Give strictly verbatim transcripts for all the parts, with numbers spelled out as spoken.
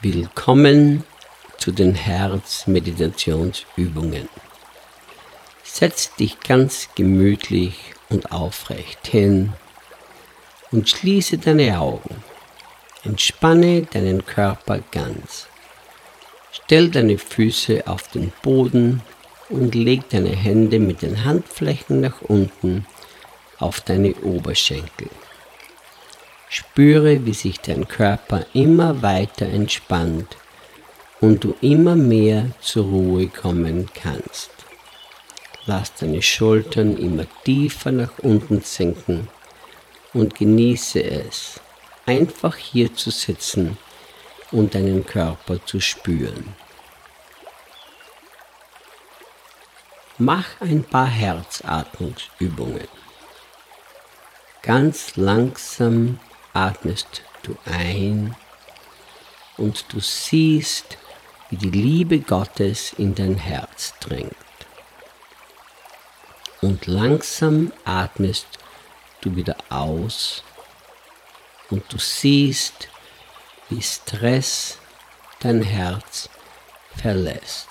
Willkommen zu den Herzmeditationsübungen. Setz dich ganz gemütlich und aufrecht hin und schließe deine Augen. Entspanne deinen Körper ganz. Stell deine Füße auf den Boden und leg deine Hände mit den Handflächen nach unten auf deine Oberschenkel. Spüre, wie sich dein Körper immer weiter entspannt und du immer mehr zur Ruhe kommen kannst. Lass deine Schultern immer tiefer nach unten sinken und genieße es, einfach hier zu sitzen und deinen Körper zu spüren. Mach ein paar Herzatmungsübungen. Ganz langsam atmest du ein und du siehst, wie die Liebe Gottes in dein Herz dringt. Und langsam atmest du wieder aus und du siehst, wie Stress dein Herz verlässt.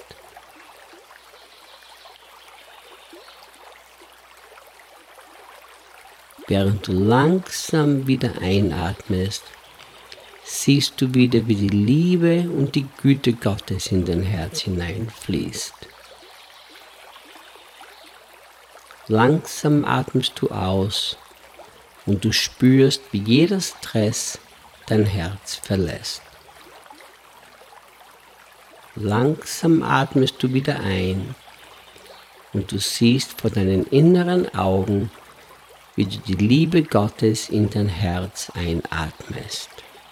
Während du langsam wieder einatmest, siehst du wieder, wie die Liebe und die Güte Gottes in dein Herz hineinfließt. Langsam atmest du aus und du spürst, wie jeder Stress dein Herz verlässt. Langsam atmest du wieder ein und du siehst vor deinen inneren Augen, wie du die Liebe Gottes in dein Herz einatmest.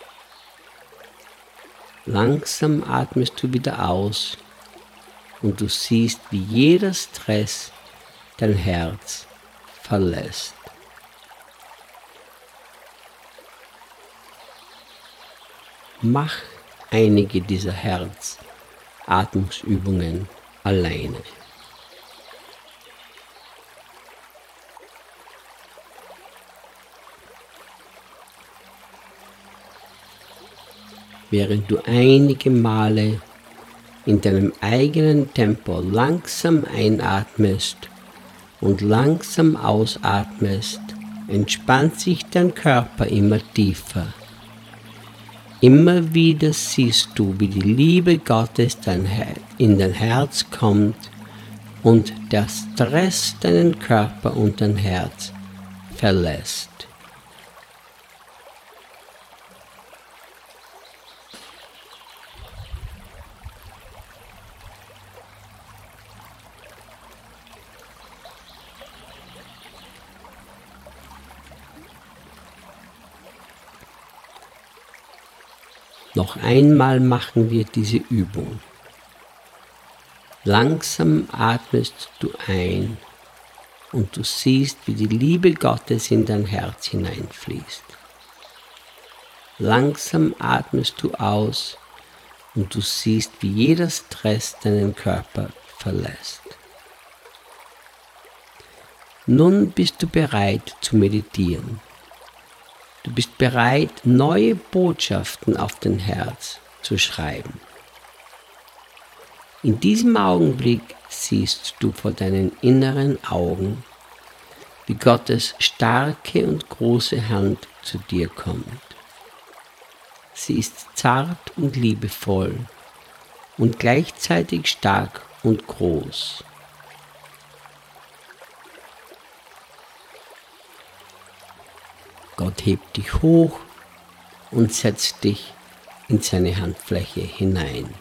Langsam atmest du wieder aus und du siehst, wie jeder Stress dein Herz verlässt. Mach einige dieser Herzatmungsübungen alleine. Während du einige Male in deinem eigenen Tempo langsam einatmest und langsam ausatmest, entspannt sich dein Körper immer tiefer. Immer wieder siehst du, wie die Liebe Gottes in dein Herz kommt und der Stress deinen Körper und dein Herz verlässt. Noch einmal machen wir diese Übung. Langsam atmest du ein und du siehst, wie die Liebe Gottes in dein Herz hineinfließt. Langsam atmest du aus und du siehst, wie jeder Stress deinen Körper verlässt. Nun bist du bereit zu meditieren. Du bist bereit, neue Botschaften auf dein Herz zu schreiben. In diesem Augenblick siehst du vor deinen inneren Augen, wie Gottes starke und große Hand zu dir kommt. Sie ist zart und liebevoll und gleichzeitig stark und groß. Gott hebt dich hoch und setzt dich in seine Handfläche hinein.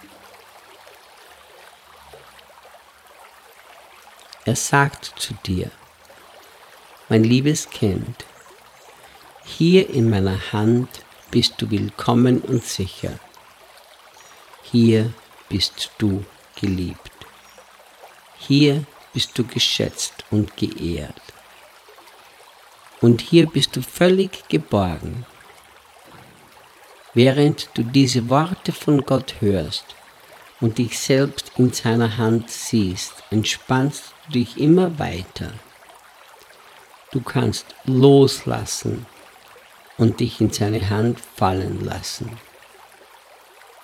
Er sagt zu dir: Mein liebes Kind, hier in meiner Hand bist du willkommen und sicher. Hier bist du geliebt. Hier bist du geschätzt und geehrt. Und hier bist du völlig geborgen. Während du diese Worte von Gott hörst und dich selbst in seiner Hand siehst, entspannst du dich immer weiter. Du kannst loslassen und dich in seine Hand fallen lassen.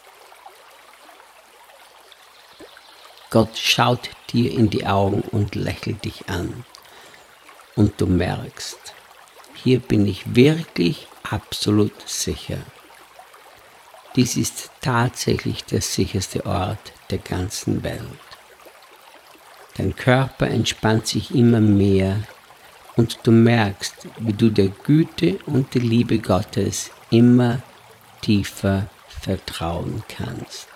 Gott schaut dir in die Augen und lächelt dich an. Und du merkst, hier bin ich wirklich absolut sicher. Dies ist tatsächlich der sicherste Ort der ganzen Welt. Dein Körper entspannt sich immer mehr und du merkst, wie du der Güte und der Liebe Gottes immer tiefer vertrauen kannst.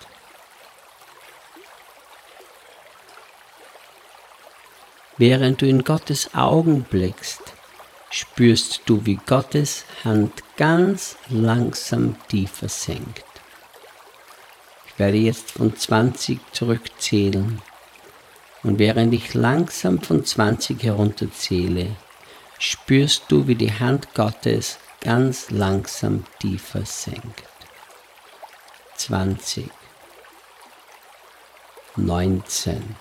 Während du in Gottes Augen blickst, spürst du, wie Gottes Hand ganz langsam tiefer sinkt. Ich werde jetzt von zwanzig zurückzählen und während ich langsam von zwanzig herunterzähle, spürst du, wie die Hand Gottes ganz langsam tiefer sinkt. zwanzig, neunzehn,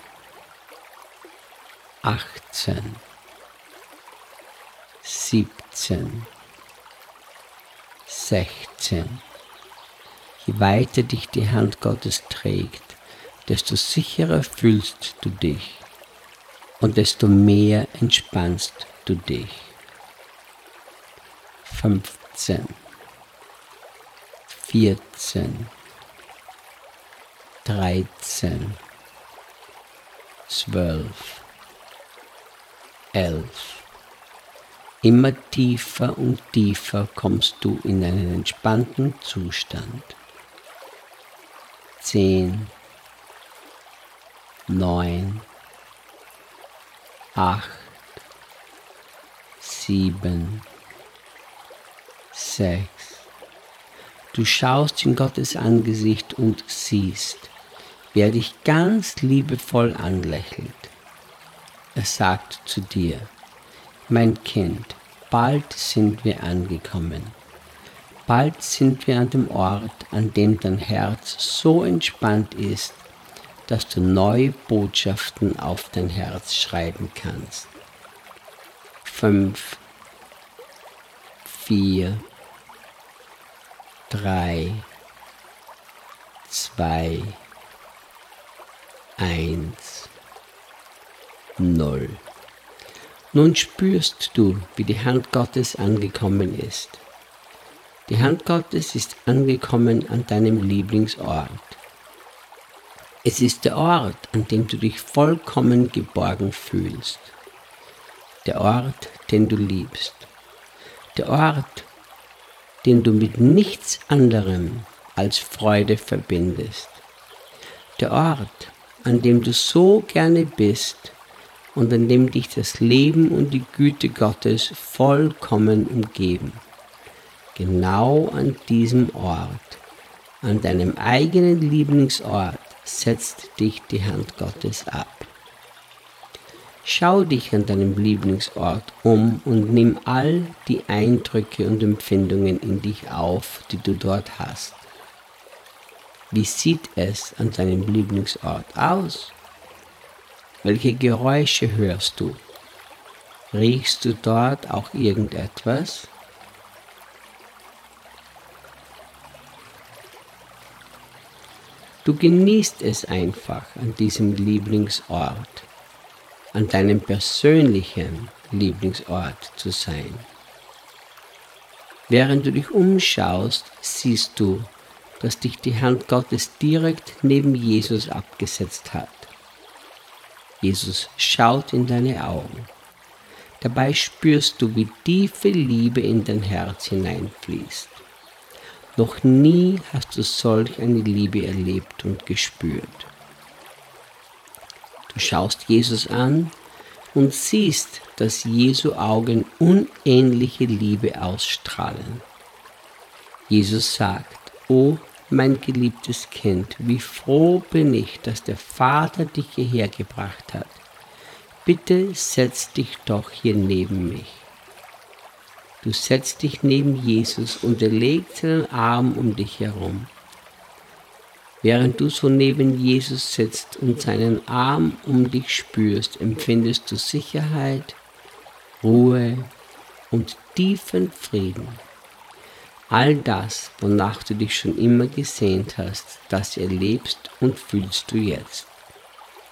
achtzehn, siebzehn, sechzehn. Je weiter dich die Hand Gottes trägt, desto sicherer fühlst du dich und desto mehr entspannst du dich. fünfzehn, vierzehn, dreizehn, zwölf, elf. Immer tiefer und tiefer kommst du in einen entspannten Zustand. Zehn, neun, acht, sieben, sechs. Du schaust in Gottes Angesicht und siehst, wie er dich ganz liebevoll anlächelt. Er sagt zu dir: Mein Kind, bald sind wir angekommen. Bald sind wir an dem Ort, an dem dein Herz so entspannt ist, dass du neue Botschaften auf dein Herz schreiben kannst. Fünf, vier, drei, zwei, eins, null. Nun spürst du, wie die Hand Gottes angekommen ist. Die Hand Gottes ist angekommen an deinem Lieblingsort. Es ist der Ort, an dem du dich vollkommen geborgen fühlst. Der Ort, den du liebst. Der Ort, den du mit nichts anderem als Freude verbindest. Der Ort, an dem du so gerne bist und an dem dich das Leben und die Güte Gottes vollkommen umgeben. Genau an diesem Ort, an deinem eigenen Lieblingsort, setzt dich die Hand Gottes ab. Schau dich an deinem Lieblingsort um und nimm all die Eindrücke und Empfindungen in dich auf, die du dort hast. Wie sieht es an deinem Lieblingsort aus? Welche Geräusche hörst du? Riechst du dort auch irgendetwas? Du genießt es einfach, an diesem Lieblingsort, an deinem persönlichen Lieblingsort zu sein. Während du dich umschaust, siehst du, dass dich die Hand Gottes direkt neben Jesus abgesetzt hat. Jesus schaut in deine Augen. Dabei spürst du, wie tiefe Liebe in dein Herz hineinfließt. Noch nie hast du solch eine Liebe erlebt und gespürt. Du schaust Jesus an und siehst, dass Jesu Augen unähnliche Liebe ausstrahlen. Jesus sagt: O mein geliebtes Kind, wie froh bin ich, dass der Vater dich hierher gebracht hat. Bitte setz dich doch hier neben mich. Du setzt dich neben Jesus und er legt seinen Arm um dich herum. Während du so neben Jesus sitzt und seinen Arm um dich spürst, empfindest du Sicherheit, Ruhe und tiefen Frieden. All das, wonach du dich schon immer gesehnt hast, das erlebst und fühlst du jetzt.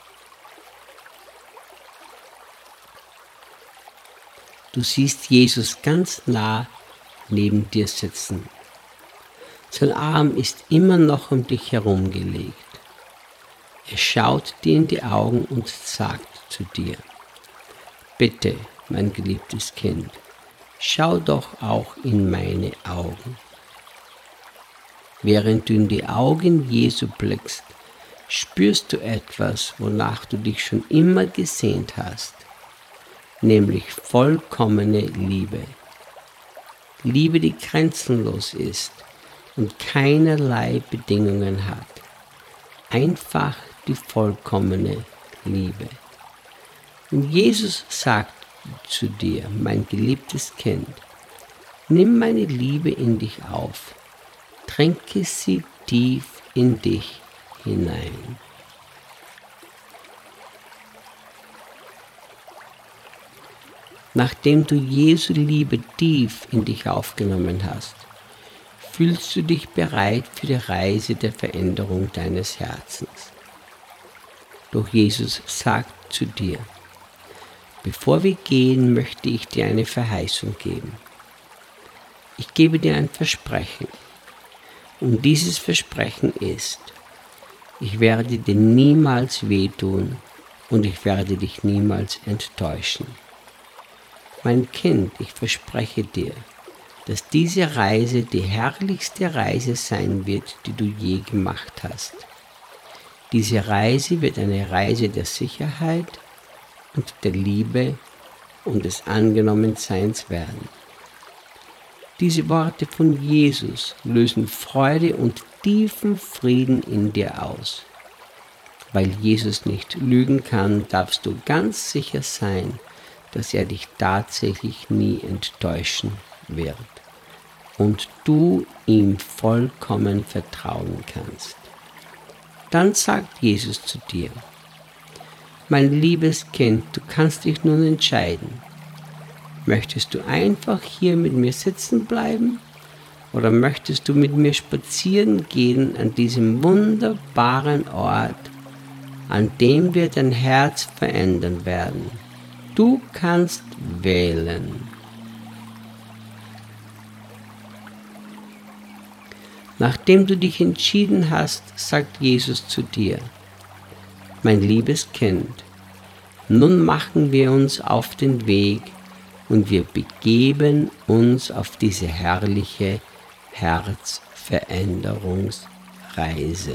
Du siehst Jesus ganz nah neben dir sitzen. Sein Arm ist immer noch um dich herum gelegt. Er schaut dir in die Augen und sagt zu dir: Bitte, mein geliebtes Kind, schau doch auch in meine Augen. Während du in die Augen Jesu blickst, spürst du etwas, wonach du dich schon immer gesehnt hast, nämlich vollkommene Liebe. Liebe, die grenzenlos ist und keinerlei Bedingungen hat. Einfach die vollkommene Liebe. Und Jesus sagt zu dir: Mein geliebtes Kind, nimm meine Liebe in dich auf, trinke sie tief in dich hinein. Nachdem du Jesu Liebe tief in dich aufgenommen hast, fühlst du dich bereit für die Reise der Veränderung deines Herzens. Doch Jesus sagt zu dir: Bevor wir gehen, möchte ich dir eine Verheißung geben. Ich gebe dir ein Versprechen. Und dieses Versprechen ist: Ich werde dir niemals wehtun und ich werde dich niemals enttäuschen. Mein Kind, ich verspreche dir, dass diese Reise die herrlichste Reise sein wird, die du je gemacht hast. Diese Reise wird eine Reise der Sicherheit und der Liebe und des Angenommenseins werden. Diese Worte von Jesus lösen Freude und tiefen Frieden in dir aus. Weil Jesus nicht lügen kann, darfst du ganz sicher sein, dass er dich tatsächlich nie enttäuschen wird und du ihm vollkommen vertrauen kannst. Dann sagt Jesus zu dir: Mein liebes Kind, du kannst dich nun entscheiden. Möchtest du einfach hier mit mir sitzen bleiben oder möchtest du mit mir spazieren gehen an diesem wunderbaren Ort, an dem wir dein Herz verändern werden? Du kannst wählen. Nachdem du dich entschieden hast, sagt Jesus zu dir: Mein liebes Kind, nun machen wir uns auf den Weg und wir begeben uns auf diese herrliche Herzveränderungsreise.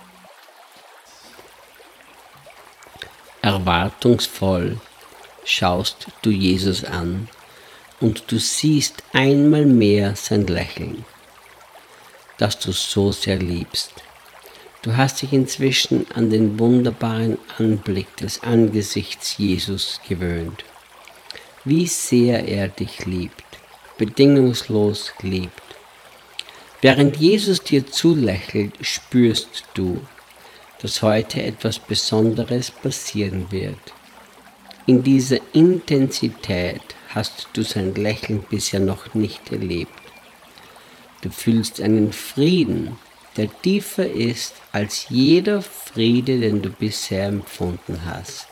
Erwartungsvoll schaust du Jesus an und du siehst einmal mehr sein Lächeln, das du so sehr liebst. Du hast dich inzwischen an den wunderbaren Anblick des Angesichts Jesus gewöhnt. Wie sehr er dich liebt, bedingungslos liebt. Während Jesus dir zulächelt, spürst du, dass heute etwas Besonderes passieren wird. In dieser Intensität hast du sein Lächeln bisher noch nicht erlebt. Du fühlst einen Frieden, der tiefer ist als jeder Friede, den du bisher empfunden hast.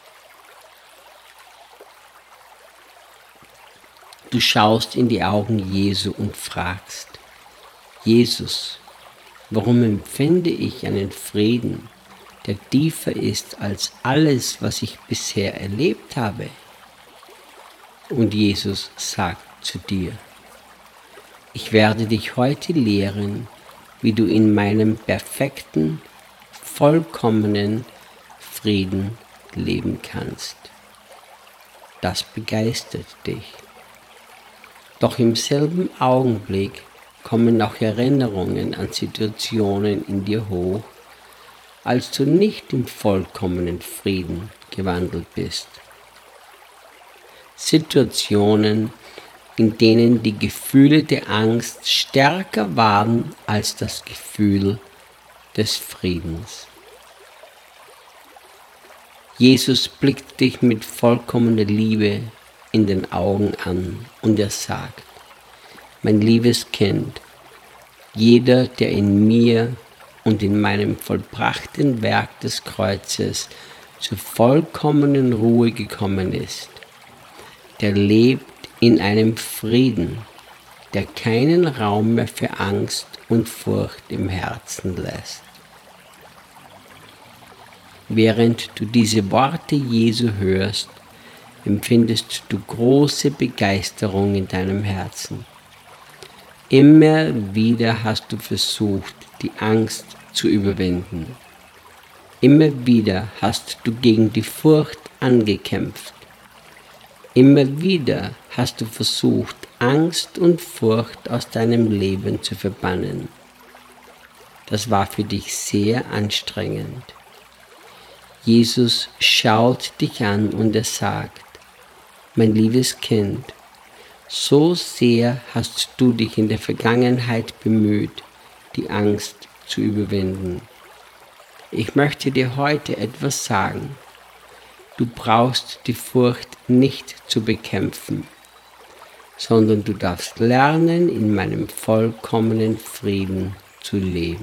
Du schaust in die Augen Jesu und fragst: Jesus, warum empfinde ich einen Frieden, der tiefer ist als alles, was ich bisher erlebt habe? Und Jesus sagt zu dir: Ich werde dich heute lehren, wie du in meinem perfekten, vollkommenen Frieden leben kannst. Das begeistert dich. Doch im selben Augenblick kommen auch Erinnerungen an Situationen in dir hoch, als du nicht im vollkommenen Frieden gewandelt bist. Situationen, in denen die Gefühle der Angst stärker waren als das Gefühl des Friedens. Jesus blickt dich mit vollkommener Liebe in den Augen an und er sagt: Mein liebes Kind, jeder, der in mir und in meinem vollbrachten Werk des Kreuzes zur vollkommenen Ruhe gekommen ist, der lebt in einem Frieden, der keinen Raum mehr für Angst und Furcht im Herzen lässt. Während du diese Worte Jesu hörst, empfindest du große Begeisterung in deinem Herzen. Immer wieder hast du versucht, die Angst zu überwinden. Immer wieder hast du gegen die Furcht angekämpft. Immer wieder hast du versucht, Angst und Furcht aus deinem Leben zu verbannen. Das war für dich sehr anstrengend. Jesus schaut dich an und er sagt: Mein liebes Kind, so sehr hast du dich in der Vergangenheit bemüht, die Angst zu überwinden. Ich möchte dir heute etwas sagen. Du brauchst die Furcht nicht zu bekämpfen, sondern du darfst lernen, in meinem vollkommenen Frieden zu leben.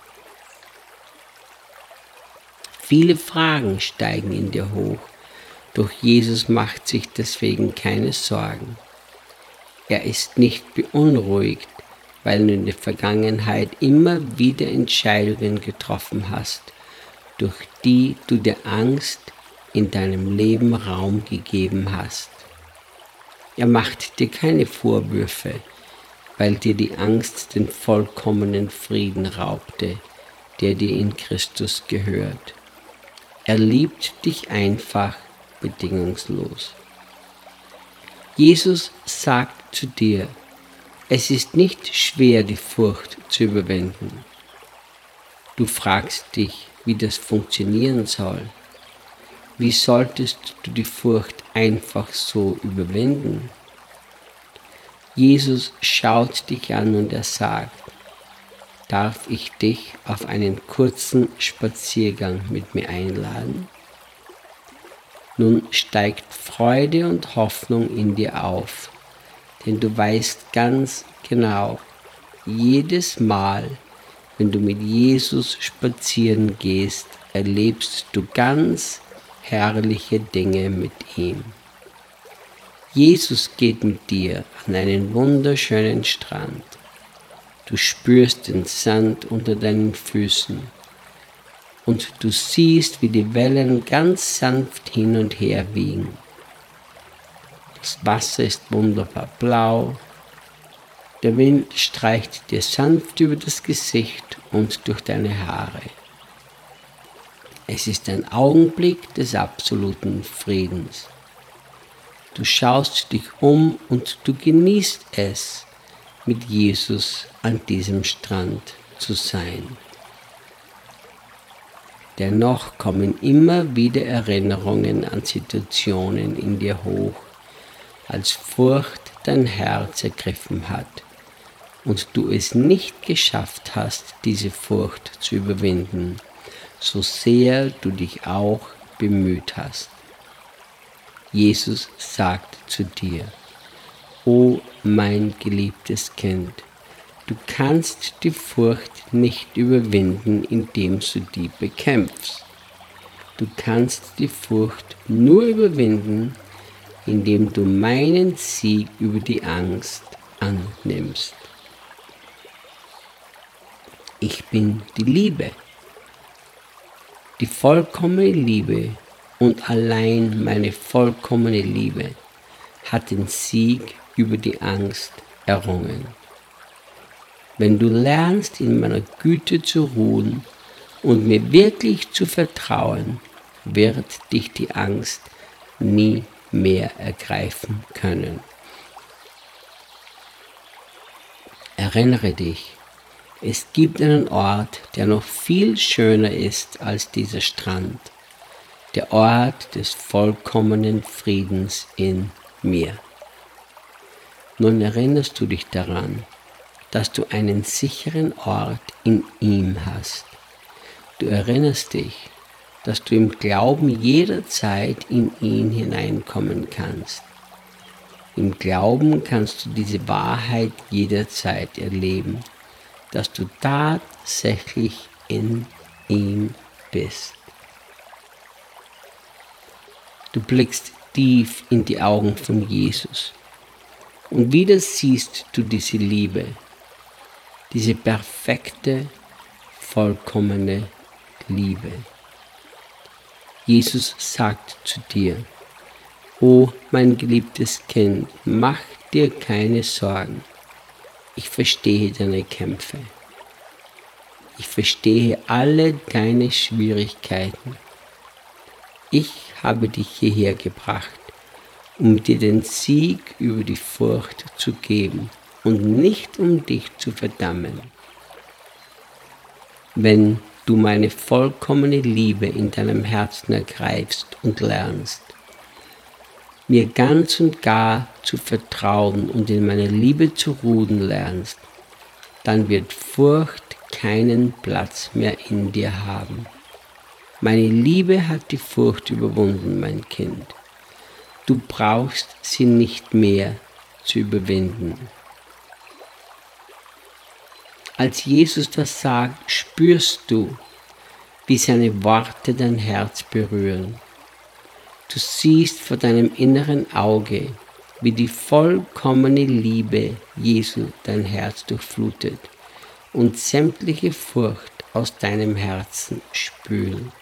Viele Fragen steigen in dir hoch, doch Jesus macht sich deswegen keine Sorgen. Er ist nicht beunruhigt, weil du in der Vergangenheit immer wieder Entscheidungen getroffen hast, durch die du der Angst in deinem Leben Raum gegeben hast. Er macht dir keine Vorwürfe, weil dir die Angst den vollkommenen Frieden raubte, der dir in Christus gehört. Er liebt dich einfach bedingungslos. Jesus sagt zu dir: Es ist nicht schwer, die Furcht zu überwinden. Du fragst dich, wie das funktionieren soll. Wie solltest du die Furcht einfach so überwinden? Jesus schaut dich an und er sagt: Darf ich dich auf einen kurzen Spaziergang mit mir einladen? Nun steigt Freude und Hoffnung in dir auf, denn du weißt ganz genau, jedes Mal, wenn du mit Jesus spazieren gehst, erlebst du ganz herrliche Dinge mit ihm. Jesus geht mit dir an einen wunderschönen Strand. Du spürst den Sand unter deinen Füßen und du siehst, wie die Wellen ganz sanft hin und her wiegen. Das Wasser ist wunderbar blau. Der Wind streicht dir sanft über das Gesicht und durch deine Haare. Es ist ein Augenblick des absoluten Friedens. Du schaust dich um und du genießt es, mit Jesus an diesem Strand zu sein. Dennoch kommen immer wieder Erinnerungen an Situationen in dir hoch, als Furcht dein Herz ergriffen hat und du es nicht geschafft hast, diese Furcht zu überwinden, so sehr du dich auch bemüht hast. Jesus sagt zu dir: O mein geliebtes Kind, du kannst die Furcht nicht überwinden, indem du die bekämpfst. Du kannst die Furcht nur überwinden, indem du meinen Sieg über die Angst annimmst. Ich bin die Liebe, die vollkommene Liebe, und allein meine vollkommene Liebe hat den Sieg über die Angst errungen. Wenn du lernst, in meiner Güte zu ruhen und mir wirklich zu vertrauen, wird dich die Angst nie mehr ergreifen können. Erinnere dich, es gibt einen Ort, der noch viel schöner ist als dieser Strand, der Ort des vollkommenen Friedens in mir. Nun erinnerst du dich daran, dass du einen sicheren Ort in ihm hast. Du erinnerst dich, dass du im Glauben jederzeit in ihn hineinkommen kannst. Im Glauben kannst du diese Wahrheit jederzeit erleben, dass du tatsächlich in ihm bist. Du blickst tief in die Augen von Jesus Und wieder siehst du diese Liebe, diese perfekte, vollkommene Liebe. Jesus sagt zu dir: O mein geliebtes Kind, mach dir keine Sorgen. Ich verstehe deine Kämpfe. Ich verstehe alle deine Schwierigkeiten. Ich habe dich hierher gebracht, um dir den Sieg über die Furcht zu geben und nicht um dich zu verdammen. Wenn du meine vollkommene Liebe in deinem Herzen ergreifst und lernst, mir ganz und gar zu vertrauen und in meiner Liebe zu ruhen lernst, dann wird Furcht keinen Platz mehr in dir haben. Meine Liebe hat die Furcht überwunden, mein Kind. Du brauchst sie nicht mehr zu überwinden. Als Jesus das sagt, spürst du, wie seine Worte dein Herz berühren. Du siehst vor deinem inneren Auge, wie die vollkommene Liebe Jesu dein Herz durchflutet und sämtliche Furcht aus deinem Herzen spült.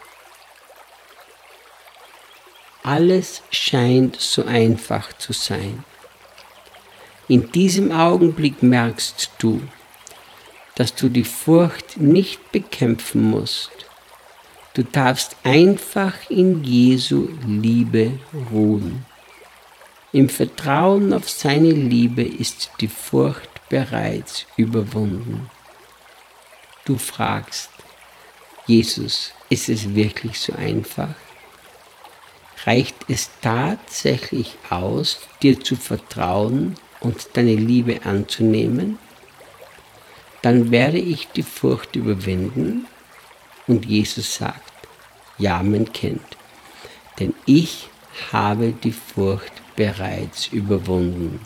Alles scheint so einfach zu sein. In diesem Augenblick merkst du, dass du die Furcht nicht bekämpfen musst. Du darfst einfach in Jesu Liebe ruhen. Im Vertrauen auf seine Liebe ist die Furcht bereits überwunden. Du fragst: Jesus, ist es wirklich so einfach? Reicht es tatsächlich aus, dir zu vertrauen und deine Liebe anzunehmen? Dann werde ich die Furcht überwinden. Und Jesus sagt: Ja, mein Kind, denn ich habe die Furcht bereits überwunden.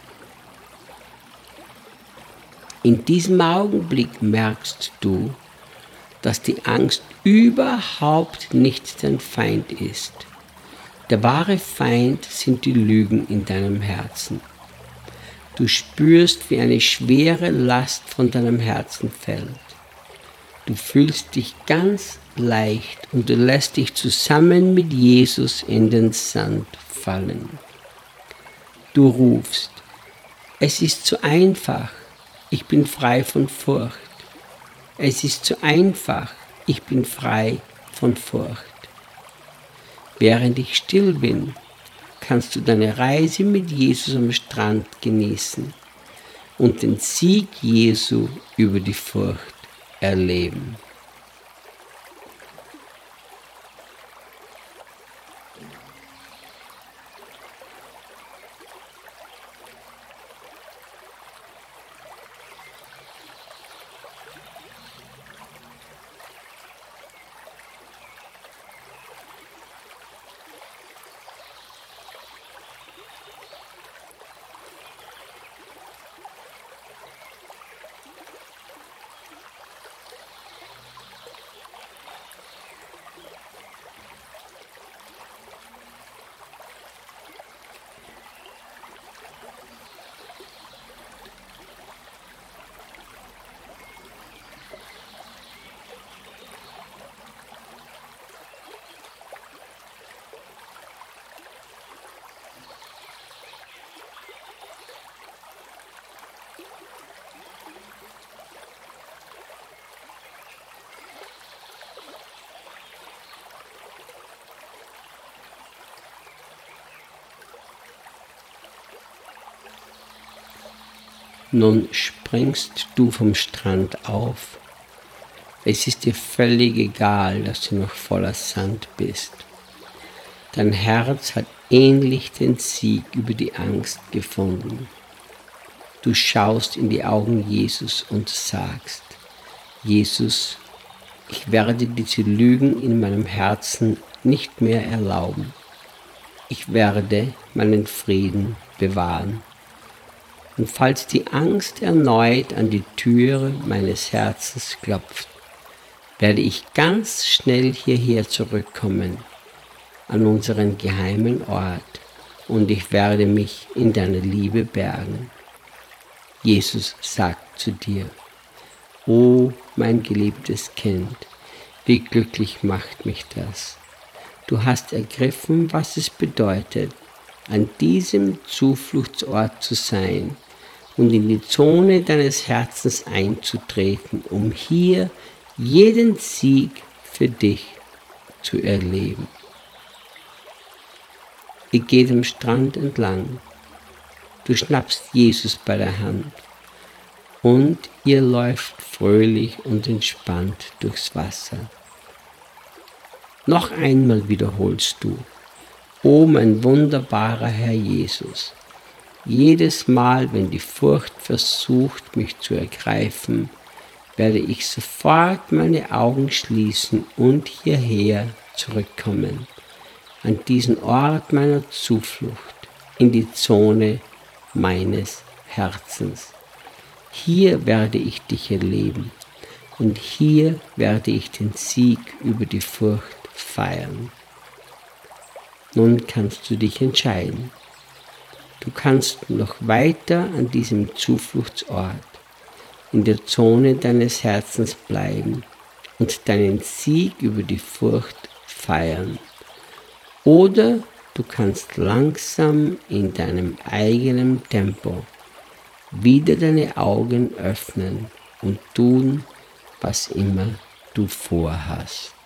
In diesem Augenblick merkst du, dass die Angst überhaupt nicht dein Feind ist. Der wahre Feind sind die Lügen in deinem Herzen. Du spürst, wie eine schwere Last von deinem Herzen fällt. Du fühlst dich ganz leicht und du lässt dich zusammen mit Jesus in den Sand fallen. Du rufst: Es ist zu einfach, ich bin frei von Furcht. Es ist zu einfach, ich bin frei von Furcht. Während ich still bin, kannst du deine Reise mit Jesus am Strand genießen und den Sieg Jesu über die Furcht erleben. Nun springst du vom Strand auf. Es ist dir völlig egal, dass du noch voller Sand bist. Dein Herz hat endlich den Sieg über die Angst gefunden. Du schaust in die Augen Jesus und sagst: Jesus, ich werde diese Lügen in meinem Herzen nicht mehr erlauben. Ich werde meinen Frieden bewahren. Und falls die Angst erneut an die Türe meines Herzens klopft, werde ich ganz schnell hierher zurückkommen, an unseren geheimen Ort, und ich werde mich in deiner Liebe bergen. Jesus sagt zu dir: O mein geliebtes Kind, wie glücklich macht mich das. Du hast ergriffen, was es bedeutet, an diesem Zufluchtsort zu sein und in die Zone deines Herzens einzutreten, um hier jeden Sieg für dich zu erleben. Ihr geht am Strand entlang, du schnappst Jesus bei der Hand und ihr läuft fröhlich und entspannt durchs Wasser. Noch einmal wiederholst du: O mein wunderbarer Herr Jesus, jedes Mal, wenn die Furcht versucht, mich zu ergreifen, werde ich sofort meine Augen schließen und hierher zurückkommen, an diesen Ort meiner Zuflucht, in die Zone meines Herzens. Hier werde ich dich erleben und hier werde ich den Sieg über die Furcht feiern. Nun kannst du dich entscheiden. Du kannst noch weiter an diesem Zufluchtsort, in der Zone deines Herzens bleiben und deinen Sieg über die Furcht feiern. Oder du kannst langsam in deinem eigenen Tempo wieder deine Augen öffnen und tun, was immer du vorhast.